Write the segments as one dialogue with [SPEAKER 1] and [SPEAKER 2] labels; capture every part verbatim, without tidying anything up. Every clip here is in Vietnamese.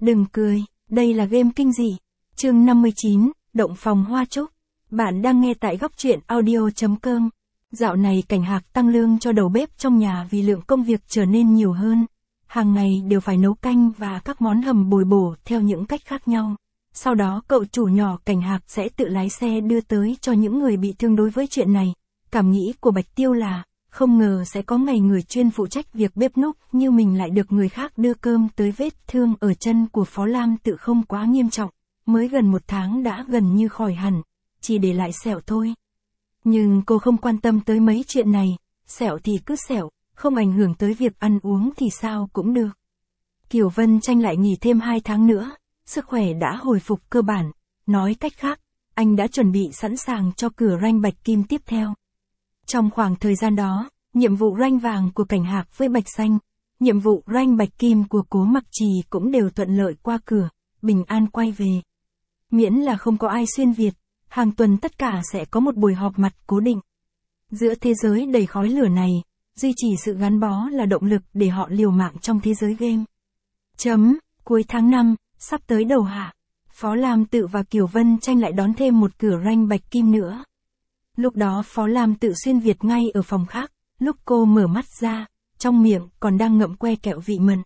[SPEAKER 1] Đừng cười, đây là game kinh dị. Chương năm mươi chín, Động phòng hoa trúc. Bạn đang nghe tại góc truyện audio chấm com. Dạo này Cảnh Hạc tăng lương cho đầu bếp trong nhà vì lượng công việc trở nên nhiều hơn. Hàng ngày đều phải nấu canh và các món hầm bồi bổ theo những cách khác nhau. Sau đó cậu chủ nhỏ Cảnh Hạc sẽ tự lái xe đưa tới cho những người bị thương. Đối với chuyện này, cảm nghĩ của Bạch Tiêu là, không ngờ sẽ có ngày người chuyên phụ trách việc bếp núc như mình lại được người khác đưa cơm tới. Vết thương ở chân của Phó Lam Tự không quá nghiêm trọng, mới gần một tháng đã gần như khỏi hẳn, chỉ để lại sẹo thôi. Nhưng cô không quan tâm tới mấy chuyện này, sẹo thì cứ sẹo, không ảnh hưởng tới việc ăn uống thì sao cũng được. Kiều Vân Tranh lại nghỉ thêm hai tháng nữa, sức khỏe đã hồi phục cơ bản, nói cách khác, anh đã chuẩn bị sẵn sàng cho cửa ranh bạch kim tiếp theo. Trong khoảng thời gian đó, nhiệm vụ ranh vàng của Cảnh Hạc với Bạch Xanh, nhiệm vụ ranh bạch kim của Cố Mặc Trì cũng đều thuận lợi qua cửa, bình an quay về. Miễn là không có ai xuyên Việt, hàng tuần tất cả sẽ có một buổi họp mặt cố định. Giữa thế giới đầy khói lửa này, duy trì sự gắn bó là động lực để họ liều mạng trong thế giới game. Chấm, cuối tháng năm, sắp tới đầu hạ, Phó Lam Tự và Kiều Vân Tranh lại đón thêm một cửa ranh bạch kim nữa. Lúc đó Phó Lam Tự xuyên Việt ngay ở phòng khác, lúc cô mở mắt ra, trong miệng còn đang ngậm que kẹo vị mận.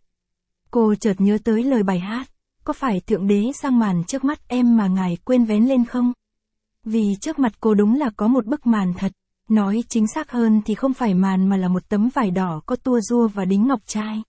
[SPEAKER 1] Cô chợt nhớ tới lời bài hát, có phải Thượng Đế sang màn trước mắt em mà ngài quên vén lên không? Vì trước mặt cô đúng là có một bức màn thật, nói chính xác hơn thì không phải màn mà là một tấm vải đỏ có tua rua và đính ngọc trai.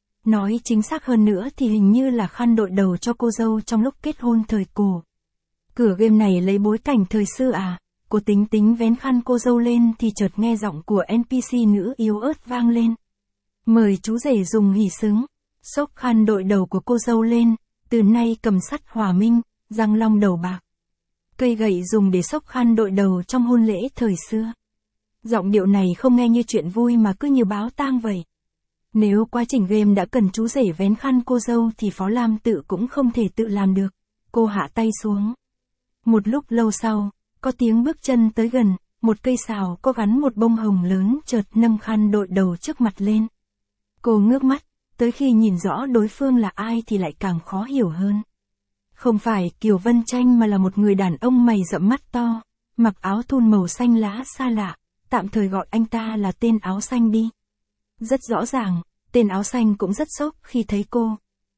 [SPEAKER 1] Nói chính xác hơn nữa thì hình như là khăn đội đầu cho cô dâu trong lúc kết hôn thời cổ. Cửa game này lấy bối cảnh thời xưa à? Cô tính tính vén khăn cô dâu lên thì chợt nghe giọng của en pê xê nữ yếu ớt vang lên. Mời chú rể dùng hỉ xứng. Xốc khăn đội đầu của cô dâu lên, từ nay cầm sắt hòa minh, răng long đầu bạc. Cây gậy dùng để xốc khăn đội đầu trong hôn lễ thời xưa. Giọng điệu này không nghe như chuyện vui mà cứ như báo tang vậy. Nếu quá trình game đã cần chú rể vén khăn cô dâu thì Phó Lam Tự cũng không thể tự làm được. Cô hạ tay xuống. Một lúc lâu sau, có tiếng bước chân tới gần, một cây sào có gắn một bông hồng lớn chợt nâng khăn đội đầu trước mặt lên. Cô ngước mắt, tới khi nhìn rõ đối phương là ai thì lại càng khó hiểu hơn. Không phải Kiều Vân Tranh mà là một người đàn ông mày rậm mắt to, mặc áo thun màu xanh lá xa lạ, tạm thời gọi anh ta là tên áo xanh đi. Rất rõ ràng, tên áo xanh cũng rất sốc khi thấy cô.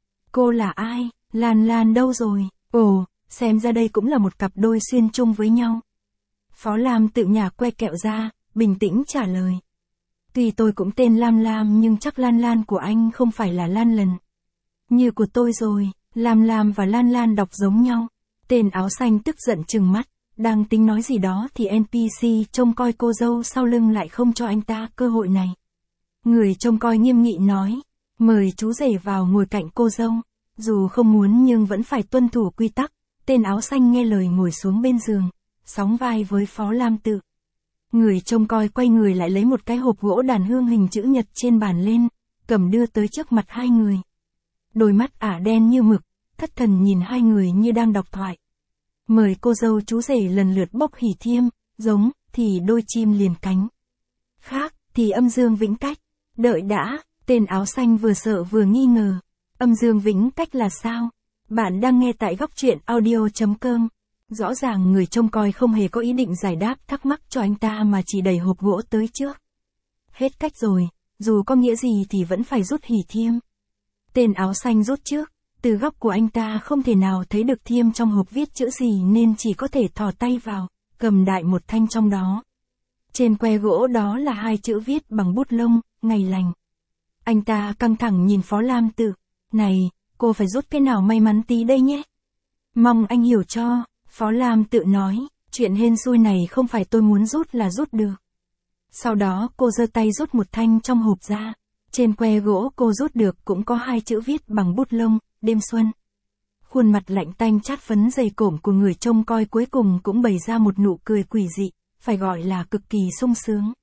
[SPEAKER 1] Cô là ai? Lan Lan đâu rồi? Ồ, xem ra đây cũng là một cặp đôi xuyên chung với nhau. Phó Lam Tự nhả que kẹo ra, bình tĩnh trả lời. Tuy tôi cũng tên Lam Lam nhưng chắc Lan Lan của anh không phải là Lan Lần. Như của tôi rồi, Lam Lam và Lan Lan đọc giống nhau. Tên áo xanh tức giận trừng mắt, đang tính nói gì đó thì en pê xê trông coi cô dâu sau lưng lại không cho anh ta cơ hội này. Người trông coi nghiêm nghị nói, mời chú rể vào ngồi cạnh cô dâu. Dù không muốn nhưng vẫn phải tuân thủ quy tắc, tên áo xanh nghe lời ngồi xuống bên giường, sóng vai với Phó Lam Tự. Người trông coi quay người lại lấy một cái hộp gỗ đàn hương hình chữ nhật trên bàn lên, cầm đưa tới trước mặt hai người. Đôi mắt ả đen như mực, thất thần nhìn hai người như đang đọc thoại. Mời cô dâu chú rể lần lượt bốc hỉ thiêm, giống thì đôi chim liền cánh. Khác thì âm dương vĩnh cách. Đợi đã, tên áo xanh vừa sợ vừa nghi ngờ. Âm dương vĩnh cách là sao? Bạn đang nghe tại góc truyện audio chấm com. Rõ ràng người trông coi không hề có ý định giải đáp thắc mắc cho anh ta mà chỉ đẩy hộp gỗ tới trước. Hết cách rồi, dù có nghĩa gì thì vẫn phải rút hỉ thiêm. Tên áo xanh rút trước, từ góc của anh ta không thể nào thấy được thiêm trong hộp viết chữ gì nên chỉ có thể thò tay vào, cầm đại một thanh trong đó. Trên que gỗ đó là hai chữ viết bằng bút lông, ngày lành. Anh ta căng thẳng nhìn Phó Lam Tự. Này, cô phải rút cái nào may mắn tí đây nhé. Mong anh hiểu cho, Phó Lam Tự nói, chuyện hên xui này không phải tôi muốn rút là rút được. Sau đó cô giơ tay rút một thanh trong hộp ra. Trên que gỗ cô rút được cũng có hai chữ viết bằng bút lông, đêm xuân. Khuôn mặt lạnh tanh chát phấn dày cộm của người trông coi cuối cùng cũng bày ra một nụ cười quỷ dị, phải gọi là cực kỳ sung sướng.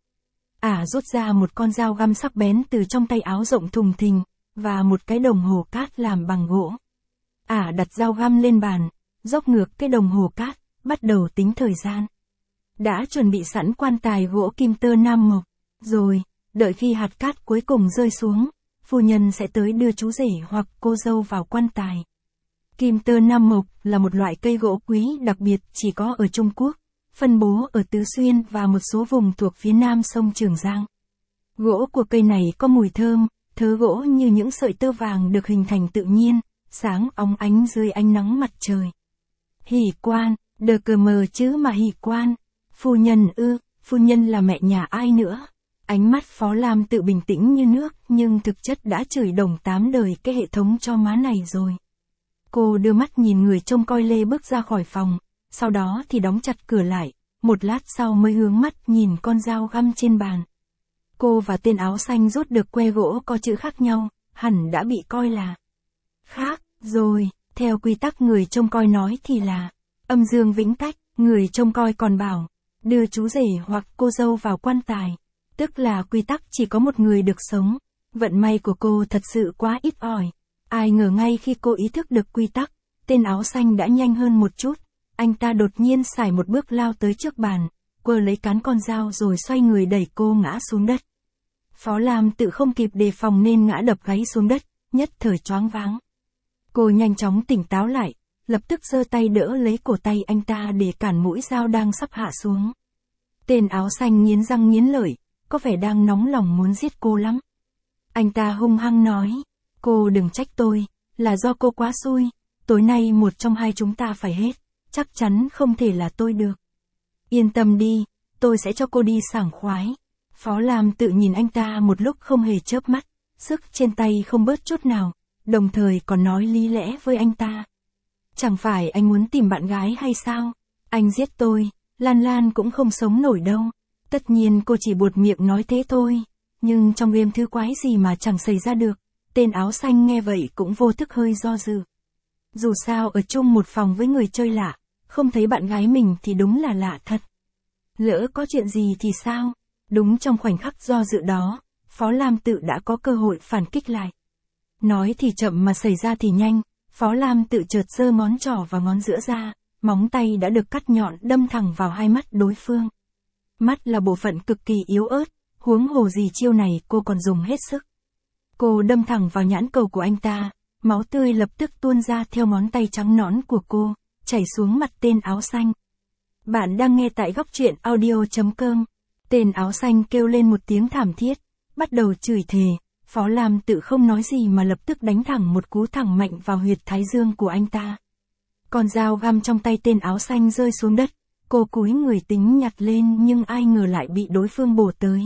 [SPEAKER 1] Ả rút ra một con dao găm sắc bén từ trong tay áo rộng thùng thình, và một cái đồng hồ cát làm bằng gỗ. Ả đặt dao găm lên bàn, dốc ngược cái đồng hồ cát, bắt đầu tính thời gian. Đã chuẩn bị sẵn quan tài gỗ kim tơ nam mộc, rồi, đợi khi hạt cát cuối cùng rơi xuống, phu nhân sẽ tới đưa chú rể hoặc cô dâu vào quan tài, Kim tơ nam mộc là một loại cây gỗ quý đặc biệt chỉ có ở Trung Quốc, phân bố ở Tứ Xuyên và một số vùng thuộc phía nam sông Trường Giang. Gỗ của cây này có mùi thơm, thớ gỗ như những sợi tơ vàng được hình thành tự nhiên, sáng óng ánh dưới ánh nắng mặt trời. Hỷ quan, đờ cờ mờ chứ mà hỷ quan. Phu nhân ư, phu nhân là mẹ nhà ai nữa? Ánh mắt Phó Lam Tự bình tĩnh như nước nhưng thực chất đã chửi đồng tám đời cái hệ thống cho má này rồi. Cô đưa mắt nhìn người trông coi lê bước ra khỏi phòng, sau đó thì đóng chặt cửa lại, một lát sau mới hướng mắt nhìn con dao găm trên bàn. Cô và tên áo xanh rút được que gỗ có chữ khác nhau, hẳn đã bị coi là khác, rồi, theo quy tắc người trông coi nói thì là âm dương vĩnh cách, người trông coi còn bảo, đưa chú rể hoặc cô dâu vào quan tài, tức là quy tắc chỉ có một người được sống. Vận may của cô thật sự quá ít ỏi. Ai ngờ ngay khi cô ý thức được quy tắc, tên áo xanh đã nhanh hơn một chút, anh ta đột nhiên sải một bước lao tới trước bàn, quơ lấy cán con dao rồi xoay người đẩy cô ngã xuống đất. Phó Lam Tự không kịp đề phòng nên ngã đập gáy xuống đất, nhất thời choáng váng. Cô nhanh chóng tỉnh táo lại, lập tức giơ tay đỡ lấy cổ tay anh ta để cản mũi dao đang sắp hạ xuống. Tên áo xanh nghiến răng nghiến lợi, có vẻ đang nóng lòng muốn giết cô lắm. Anh ta hung hăng nói, cô đừng trách tôi, là do cô quá xui, tối nay một trong hai chúng ta phải hết, chắc chắn không thể là tôi được. Yên tâm đi, tôi sẽ cho cô đi sảng khoái. Phó Lam Tự nhìn anh ta một lúc không hề chớp mắt, sức trên tay không bớt chút nào, đồng thời còn nói lý lẽ với anh ta. Chẳng phải anh muốn tìm bạn gái hay sao? Anh giết tôi, Lan Lan cũng không sống nổi đâu. Tất nhiên cô chỉ buột miệng nói thế thôi, nhưng trong game thứ quái gì mà chẳng xảy ra được. Tên áo xanh nghe vậy cũng vô thức hơi do dự. Dù sao ở chung một phòng với người chơi lạ, không thấy bạn gái mình thì đúng là lạ thật. Lỡ có chuyện gì thì sao? Đúng trong khoảnh khắc do dự đó, Phó Lam Tự đã có cơ hội phản kích lại. Nói thì chậm mà xảy ra thì nhanh, Phó Lam Tự chợt giơ ngón trỏ và ngón giữa ra, móng tay đã được cắt nhọn đâm thẳng vào hai mắt đối phương. Mắt là bộ phận cực kỳ yếu ớt, huống hồ gì chiêu này cô còn dùng hết sức. Cô đâm thẳng vào nhãn cầu của anh ta, máu tươi lập tức tuôn ra theo ngón tay trắng nõn của cô, chảy xuống mặt tên áo xanh. Bạn đang nghe tại góc truyện audio chấm com. Tên áo xanh kêu lên một tiếng thảm thiết, bắt đầu chửi thề. Phó Lam Tự không nói gì mà lập tức đánh thẳng một cú thẳng mạnh vào huyệt thái dương của anh ta. Con dao găm trong tay tên áo xanh rơi xuống đất, cô cúi người tính nhặt lên nhưng ai ngờ lại bị đối phương bổ tới.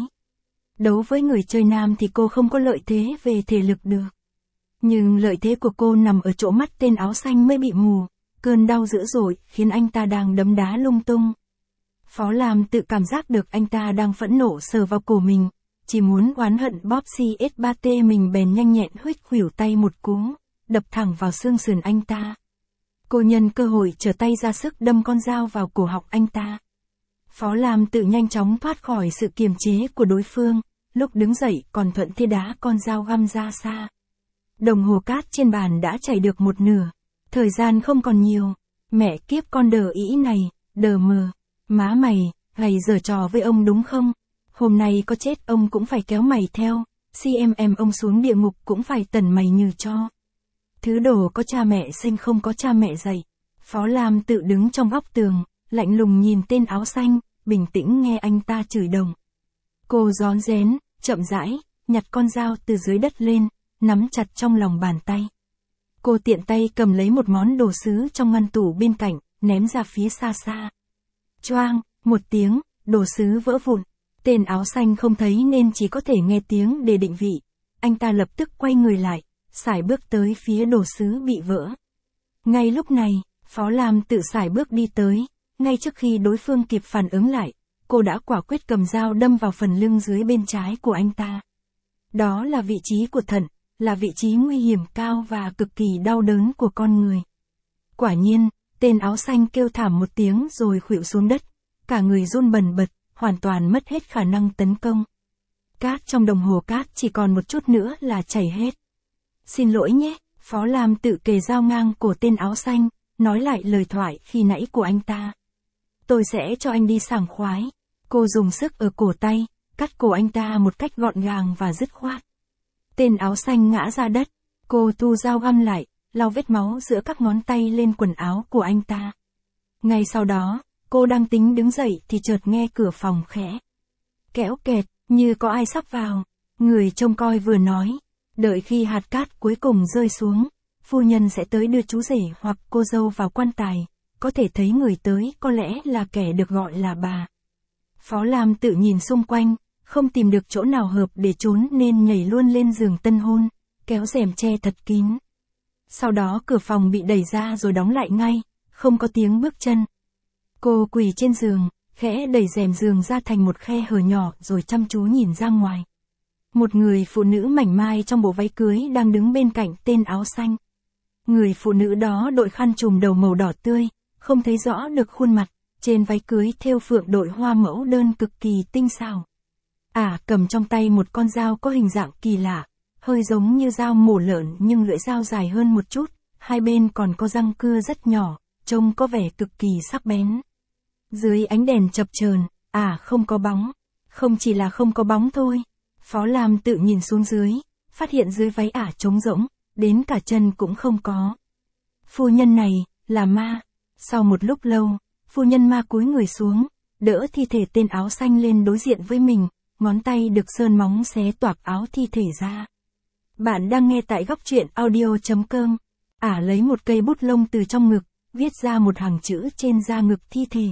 [SPEAKER 1] Đấu với người chơi nam thì cô không có lợi thế về thể lực được. Nhưng lợi thế của cô nằm ở chỗ mắt tên áo xanh mới bị mù, cơn đau dữ dội khiến anh ta đang đấm đá lung tung. Phó Lam Tự cảm giác được anh ta đang phẫn nộ sờ vào cổ mình, chỉ muốn oán hận bóp xê ét ba tê mình bèn nhanh nhẹn huých khuỷu tay một cú, đập thẳng vào xương sườn anh ta. Cô nhân cơ hội trở tay ra sức đâm con dao vào cổ họng anh ta. Phó Lam Tự nhanh chóng thoát khỏi sự kiềm chế của đối phương, lúc đứng dậy còn thuận thế đá con dao găm ra xa. Đồng hồ cát trên bàn đã chảy được một nửa, thời gian không còn nhiều. Mẹ kiếp con đờ ý này, đờ mờ, má mày, gầy giở trò với ông đúng không? Hôm nay có chết ông cũng phải kéo mày theo, xê em em ông xuống địa ngục cũng phải tẩn mày như cho. Thứ đồ có cha mẹ sinh không có cha mẹ dạy. Phó Lam Tự đứng trong góc tường, lạnh lùng nhìn tên áo xanh, bình tĩnh nghe anh ta chửi đồng. Cô rón rén, chậm rãi, nhặt con dao từ dưới đất lên, nắm chặt trong lòng bàn tay. Cô tiện tay cầm lấy một món đồ sứ trong ngăn tủ bên cạnh, ném ra phía xa xa. Choang, một tiếng, đồ sứ vỡ vụn. Tên áo xanh không thấy nên chỉ có thể nghe tiếng để định vị. Anh ta lập tức quay người lại, sải bước tới phía đồ sứ bị vỡ. Ngay lúc này, Phó Lam Tự sải bước đi tới, ngay trước khi đối phương kịp phản ứng lại, cô đã quả quyết cầm dao đâm vào phần lưng dưới bên trái của anh ta. Đó là vị trí của thận, là vị trí nguy hiểm cao và cực kỳ đau đớn của con người. Quả nhiên, tên áo xanh kêu thảm một tiếng rồi khuỵu xuống đất, cả người run bần bật, hoàn toàn mất hết khả năng tấn công. Cát trong đồng hồ cát chỉ còn một chút nữa là chảy hết. Xin lỗi nhé, Phó Lam Tự kề dao ngang cổ tên áo xanh, nói lại lời thoại khi nãy của anh ta. Tôi sẽ cho anh đi sảng khoái. Cô dùng sức ở cổ tay, cắt cổ anh ta một cách gọn gàng và dứt khoát. Tên áo xanh ngã ra đất, cô thu dao găm lại, lau vết máu giữa các ngón tay lên quần áo của anh ta. Ngay sau đó, cô đang tính đứng dậy thì chợt nghe cửa phòng khẽ kéo kẹt, như có ai sắp vào. Người trông coi vừa nói, đợi khi hạt cát cuối cùng rơi xuống, phu nhân sẽ tới đưa chú rể hoặc cô dâu vào quan tài, có thể thấy người tới có lẽ là kẻ được gọi là bà. Phó Lam tự nhìn xung quanh, không tìm được chỗ nào hợp để trốn nên nhảy luôn lên giường tân hôn, kéo rèm che thật kín. Sau đó cửa phòng bị đẩy ra rồi đóng lại ngay, không có tiếng bước chân. Cô quỳ trên giường, khẽ đẩy rèm giường ra thành một khe hở nhỏ rồi chăm chú nhìn ra ngoài. Một người phụ nữ mảnh mai trong bộ váy cưới đang đứng bên cạnh tên áo xanh. Người phụ nữ đó đội khăn trùm đầu màu đỏ tươi, không thấy rõ được khuôn mặt, trên váy cưới thêu phượng đội hoa mẫu đơn cực kỳ tinh xảo. Ả à, cầm trong tay một con dao có hình dạng kỳ lạ, hơi giống như dao mổ lợn nhưng lưỡi dao dài hơn một chút, hai bên còn có răng cưa rất nhỏ, trông có vẻ cực kỳ sắc bén. Dưới ánh đèn chập chờn, Ả à, không có bóng, không chỉ là không có bóng thôi. Phó Lam tự nhìn xuống dưới, phát hiện dưới váy Ả à trống rỗng, đến cả chân cũng không có. Phu nhân này, là ma. Sau một lúc lâu, phu nhân ma cúi người xuống, đỡ thi thể tên áo xanh lên đối diện với mình, ngón tay được sơn móng xé toạc áo thi thể ra. Bạn đang nghe tại góc truyện audio chấm com. Ả à lấy một cây bút lông từ trong ngực, viết ra một hàng chữ trên da ngực thi thể.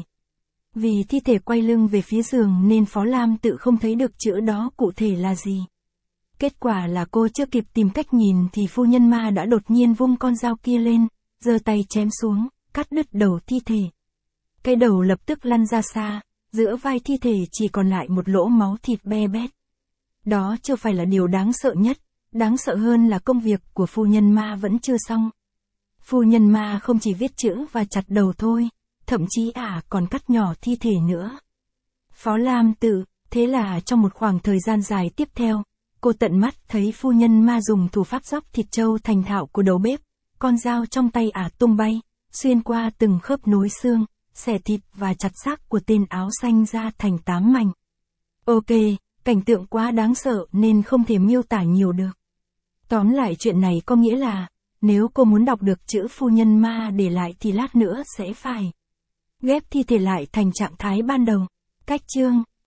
[SPEAKER 1] Vì thi thể quay lưng về phía giường nên Phó Lam tự không thấy được chữ đó cụ thể là gì. Kết quả là cô chưa kịp tìm cách nhìn thì phu nhân ma đã đột nhiên vung con dao kia lên, giơ tay chém xuống, cắt đứt đầu thi thể. Cái đầu lập tức lăn ra xa, giữa vai thi thể chỉ còn lại một lỗ máu thịt be bét. Đó chưa phải là điều đáng sợ nhất, đáng sợ hơn là công việc của phu nhân ma vẫn chưa xong. Phu nhân ma không chỉ viết chữ và chặt đầu thôi, thậm chí Ả à còn cắt nhỏ thi thể nữa. Phó Lam tự, thế là trong một khoảng thời gian dài tiếp theo, cô tận mắt thấy phu nhân ma dùng thủ pháp róc thịt trâu thành thạo của đầu bếp, con dao trong tay Ả à tung bay, xuyên qua từng khớp nối xương, xẻ thịt và chặt xác của tên áo xanh ra thành tám mảnh. Ok, cảnh tượng quá đáng sợ nên không thể miêu tả nhiều được. Tóm lại chuyện này có nghĩa là, nếu cô muốn đọc được chữ phu nhân ma để lại thì lát nữa sẽ phải ghép thi thể lại thành trạng thái ban đầu. Cách chương